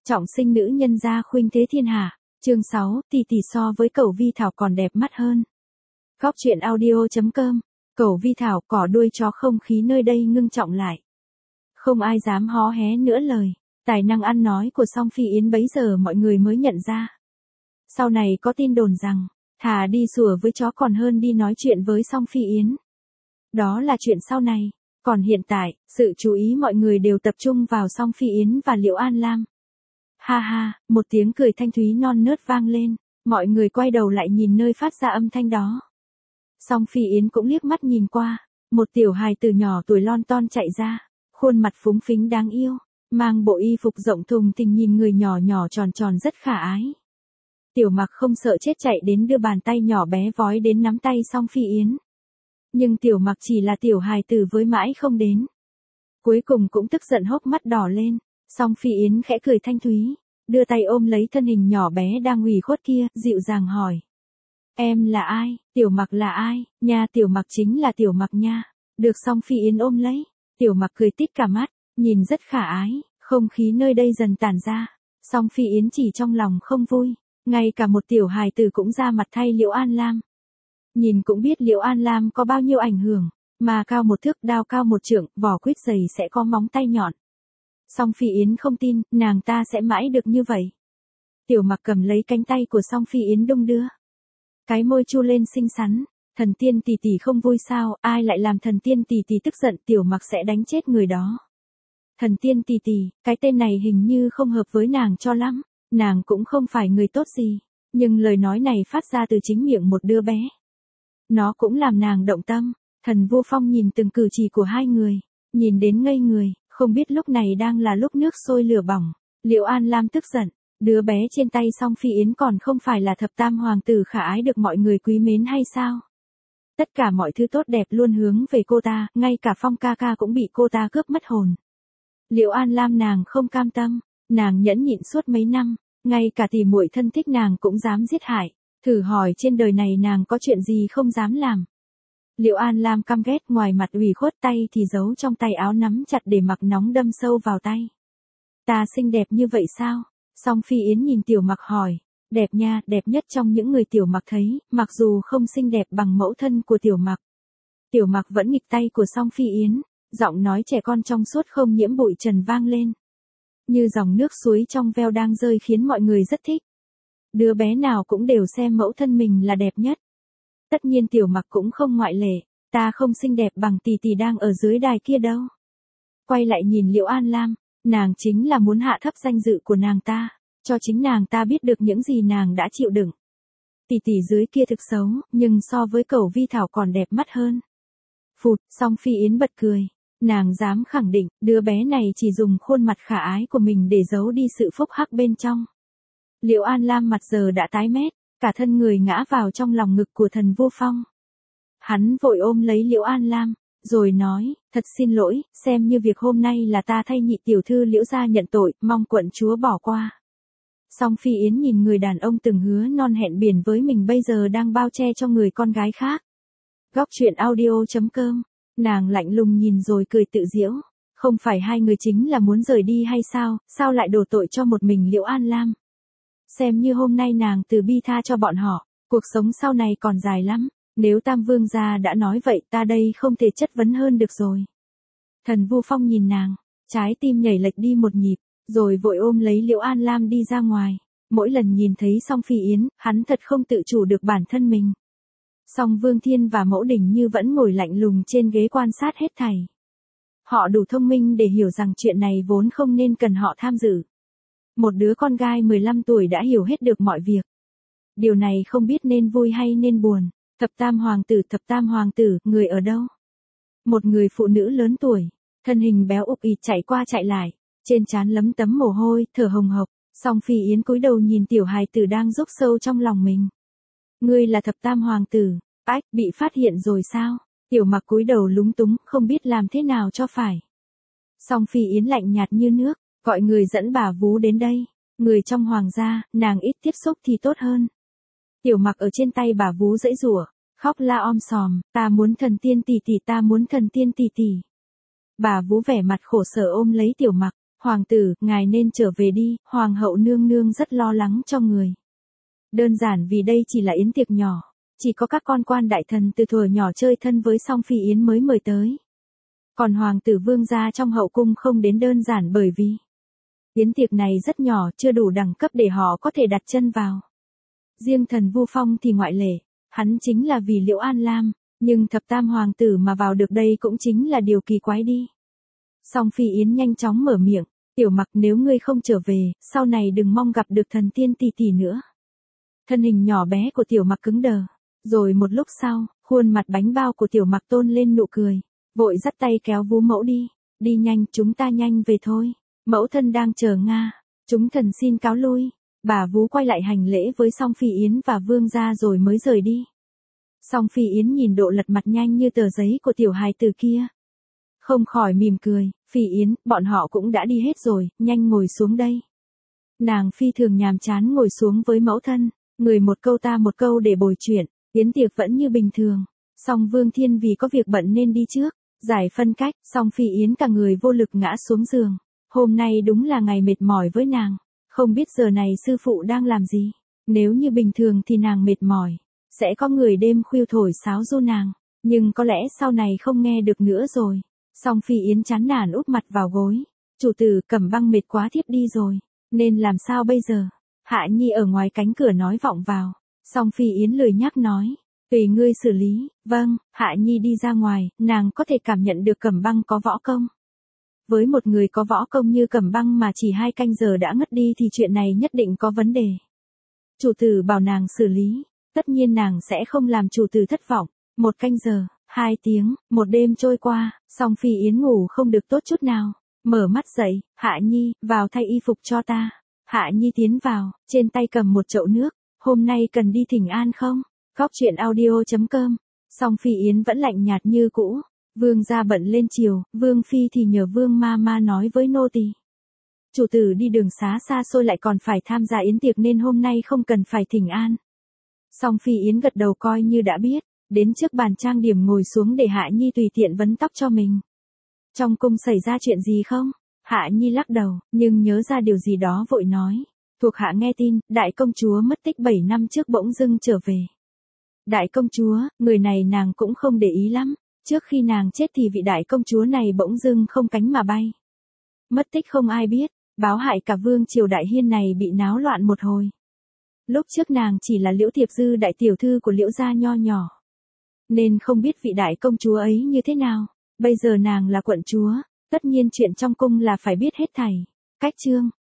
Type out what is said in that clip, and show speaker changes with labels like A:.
A: Trọng sinh nữ nhân gia khuynh thế thiên hạ. Chương 6, tỷ tỷ so với Cẩu Vi Thảo còn đẹp mắt hơn. Góc truyện audio.com. Cẩu Vi Thảo, cỏ đuôi chó, không khí nơi đây ngưng trọng lại. Không ai dám hó hé nữa lời. Tài năng ăn nói của Song Phi Yến bấy giờ mọi người mới nhận ra. Sau này có tin đồn rằng, thà đi sủa với chó còn hơn đi nói chuyện với Song Phi Yến. Đó là chuyện sau này. Còn hiện tại, sự chú ý mọi người đều tập trung vào Song Phi Yến và Liễu An Lam. Ha ha, một tiếng cười thanh thúy non nớt vang lên, mọi người quay đầu lại nhìn nơi phát ra âm thanh đó. Song Phi Yến cũng liếc mắt nhìn qua, một tiểu hài tử nhỏ tuổi lon ton chạy ra, khuôn mặt phúng phính đáng yêu, mang bộ y phục rộng thùng thình nhìn người nhỏ nhỏ tròn tròn rất khả ái. Tiểu Mặc không sợ chết chạy đến đưa bàn tay nhỏ bé vói đến nắm tay Song Phi Yến. Nhưng Tiểu Mặc chỉ là tiểu hài tử với mãi không đến. Cuối cùng cũng tức giận hốc mắt đỏ lên. Song Phi Yến khẽ cười thanh thúy, đưa tay ôm lấy thân hình nhỏ bé đang ủy khuất kia, dịu dàng hỏi. Em là ai? Tiểu Mặc là ai? Nha, Tiểu Mặc chính là Tiểu Mặc nha. Được Song Phi Yến ôm lấy, Tiểu Mặc cười tít cả mắt, nhìn rất khả ái, không khí nơi đây dần tản ra. Song Phi Yến chỉ trong lòng không vui, ngay cả một tiểu hài tử cũng ra mặt thay Liễu An Lam. Nhìn cũng biết Liễu An Lam có bao nhiêu ảnh hưởng, mà cao 1 thước, đao cao 1 trượng, vỏ quýt dày sẽ có móng tay nhọn. Song Phi Yến không tin, nàng ta sẽ mãi được như vậy. Tiểu Mặc cầm lấy cánh tay của Song Phi Yến đung đưa. Cái môi chu lên xinh xắn, thần tiên tỷ tỷ không vui sao, ai lại làm thần tiên tỷ tỷ tức giận, Tiểu Mặc sẽ đánh chết người đó. Thần tiên tỷ tỷ, cái tên này hình như không hợp với nàng cho lắm, nàng cũng không phải người tốt gì, nhưng lời nói này phát ra từ chính miệng một đứa bé. Nó cũng làm nàng động tâm. Thần Vô Phong nhìn từng cử chỉ của hai người, nhìn đến ngây người, không biết lúc này đang là lúc nước sôi lửa bỏng. Liễu An Lam tức giận, đứa bé trên tay Song Phi Yến còn không phải là thập tam hoàng tử khả ái được mọi người quý mến hay sao? Tất cả mọi thứ tốt đẹp luôn hướng về cô ta, ngay cả Phong ca ca cũng bị cô ta cướp mất hồn. Liễu An Lam nàng không cam tâm, nàng nhẫn nhịn suốt mấy năm, ngay cả tỷ muội thân thích nàng cũng dám giết hại, thử hỏi trên đời này nàng có chuyện gì không dám làm. Liễu An Lam căm ghét, ngoài mặt ủy khuất, tay thì giấu trong tay áo nắm chặt để mặc nóng đâm sâu vào tay. Ta xinh đẹp như vậy sao? Song Phi Yến nhìn Tiểu Mặc hỏi. Đẹp nha, đẹp nhất trong những người Tiểu Mặc thấy, mặc dù không xinh đẹp bằng mẫu thân của Tiểu Mặc. Tiểu Mặc vẫn nghịch tay của Song Phi Yến, giọng nói trẻ con trong suốt không nhiễm bụi trần vang lên. Như dòng nước suối trong veo đang rơi khiến mọi người rất thích. Đứa bé nào cũng đều xem mẫu thân mình là đẹp nhất. Tất nhiên Tiểu Mặc cũng không ngoại lệ, ta không xinh đẹp bằng tỷ tỷ đang ở dưới đài kia đâu. Quay lại nhìn Liễu An Lam, nàng chính là muốn hạ thấp danh dự của nàng ta, cho chính nàng ta biết được những gì nàng đã chịu đựng. Tỷ tỷ dưới kia thực xấu, nhưng so với Cẩu Vi Thảo còn đẹp mắt hơn. Phụt, Song Phi Yến bật cười, nàng dám khẳng định, đứa bé này chỉ dùng khuôn mặt khả ái của mình để giấu đi sự phúc hắc bên trong. Liễu An Lam mặt giờ đã tái mét, cả thân người ngã vào trong lòng ngực của Thần Vô Phong. Hắn vội ôm lấy Liễu An Lam, rồi nói, thật xin lỗi, xem như việc hôm nay là ta thay nhị tiểu thư Liễu gia nhận tội, mong quận chúa bỏ qua. Song Phi Yến nhìn người đàn ông từng hứa non hẹn biển với mình bây giờ đang bao che cho người con gái khác. Góc truyện audio.com, nàng lạnh lùng nhìn rồi cười tự giễu, không phải hai người chính là muốn rời đi hay sao lại đổ tội cho một mình Liễu An Lam. Xem như hôm nay nàng từ bi tha cho bọn họ, cuộc sống sau này còn dài lắm, nếu Tam Vương gia đã nói vậy ta đây không thể chất vấn hơn được rồi. Thần Vô Phong nhìn nàng, trái tim nhảy lệch đi một nhịp, rồi vội ôm lấy Liễu An Lam đi ra ngoài. Mỗi lần nhìn thấy Song Phi Yến, hắn thật không tự chủ được bản thân mình. Song Vương Thiên và Mẫu Đình Như vẫn ngồi lạnh lùng trên ghế quan sát hết thảy. Họ đủ thông minh để hiểu rằng chuyện này vốn không nên cần họ tham dự. Một đứa con gái 15 tuổi đã hiểu hết được mọi việc. Điều này không biết nên vui hay nên buồn. Thập tam hoàng tử, người ở đâu? Một người phụ nữ lớn tuổi, thân hình béo ục ịch chạy qua chạy lại, trên trán lấm tấm mồ hôi, thở hồng hộc. Song Phi Yến cúi đầu nhìn tiểu hài tử đang rúc sâu trong lòng mình. Ngươi là thập tam hoàng tử, ách, bị phát hiện rồi sao? Tiểu Mặc cúi đầu lúng túng, không biết làm thế nào cho phải. Song Phi Yến lạnh nhạt như nước, gọi người dẫn bà vú đến đây. Người trong hoàng gia, nàng ít tiếp xúc thì tốt hơn. Tiểu Mặc ở trên tay bà vú giãy giụa, khóc la om sòm, ta muốn thần tiên tỷ tỷ, ta muốn thần tiên tỷ tỷ. Bà vú vẻ mặt khổ sở ôm lấy Tiểu Mặc, Hoàng tử, ngài nên trở về đi, hoàng hậu nương nương rất lo lắng cho người. Đơn giản vì đây chỉ là yến tiệc nhỏ, chỉ có các con quan đại thần từ thuở nhỏ chơi thân với Song Phi Yến mới mời tới. Còn hoàng tử vương gia trong hậu cung không đến đơn giản bởi vì yến tiệc này rất nhỏ, chưa đủ đẳng cấp để họ có thể đặt chân vào. Riêng thần Vu Phong thì ngoại lệ, hắn chính là vì Liễu An Lam, nhưng thập tam hoàng tử mà vào được đây cũng chính là điều kỳ quái đi. Song Phi Yến nhanh chóng mở miệng, Tiểu Mặc, nếu ngươi không trở về, sau này đừng mong gặp được thần tiên tỷ tỷ nữa. Thân hình nhỏ bé của Tiểu Mặc cứng đờ, rồi một lúc sau, khuôn mặt bánh bao của Tiểu Mặc tôn lên nụ cười, vội dắt tay kéo Vú mẫu đi, đi nhanh, chúng ta nhanh về thôi, mẫu thân đang chờ Nga, chúng thần xin cáo lui. Bà Vú quay lại hành lễ với Song Phi Yến và vương gia rồi mới rời đi. Song Phi Yến nhìn độ lật mặt nhanh như tờ giấy của tiểu hài tử kia, không khỏi mỉm cười, Phi Yến, bọn họ cũng đã đi hết rồi, nhanh ngồi xuống đây. Nàng phi thường nhàm chán ngồi xuống với mẫu thân, người một câu ta một câu để bồi chuyện, yến tiệc vẫn như bình thường. Song Vương Thiên vì có việc bận nên đi trước, giải phân cách, Song Phi Yến cả người vô lực ngã xuống giường. Hôm nay đúng là ngày mệt mỏi với nàng, không biết giờ này sư phụ đang làm gì. Nếu như bình thường thì nàng mệt mỏi, sẽ có người đêm khuya thổi sáo ru nàng, nhưng có lẽ sau này không nghe được nữa rồi. Song Phi Yến chán nản úp mặt vào gối. Chủ tử, Cẩm Băng mệt quá thiếp đi rồi, nên làm sao bây giờ? Hạ Nhi ở ngoài cánh cửa nói vọng vào. Song Phi Yến lười nhác nói, tùy ngươi xử lý. Vâng. Hạ Nhi đi ra ngoài, nàng có thể cảm nhận được Cẩm Băng có võ công. Với một người có võ công như Cẩm Băng mà chỉ 2 canh giờ đã ngất đi thì chuyện này nhất định có vấn đề. Chủ tử bảo nàng xử lý, tất nhiên nàng sẽ không làm chủ tử thất vọng. 1 canh giờ, 2 tiếng, một đêm trôi qua, Song Phi Yến ngủ không được tốt chút nào. Mở mắt dậy, Hạ Nhi, vào thay y phục cho ta. Hạ Nhi tiến vào, trên tay cầm một chậu nước. Hôm nay cần đi thỉnh an không? Góc chuyện audio.com. Song Phi Yến vẫn lạnh nhạt như cũ. Vương gia bận lên chiều, Vương Phi thì nhờ Vương Ma nói với nô tỳ. Chủ tử đi đường xá xa xôi lại còn phải tham gia yến tiệc nên hôm nay không cần phải thỉnh an. Song Phi Yến gật đầu coi như đã biết, đến trước bàn trang điểm ngồi xuống để Hạ Nhi tùy tiện vấn tóc cho mình. Trong cung xảy ra chuyện gì không? Hạ Nhi lắc đầu, nhưng nhớ ra điều gì đó vội nói. Thuộc hạ nghe tin, đại công chúa mất tích 7 năm trước bỗng dưng trở về. Đại công chúa, người này nàng cũng không để ý lắm. Trước khi nàng chết thì vị đại công chúa này bỗng dưng không cánh mà bay. Mất tích không ai biết, báo hại cả vương triều Đại Hiên này bị náo loạn một hồi. Lúc trước nàng chỉ là Liễu Thiệp Dư đại tiểu thư của Liễu gia nho nhỏ, nên không biết vị đại công chúa ấy như thế nào. Bây giờ nàng là quận chúa, tất nhiên chuyện trong cung là phải biết hết thảy. Cách chương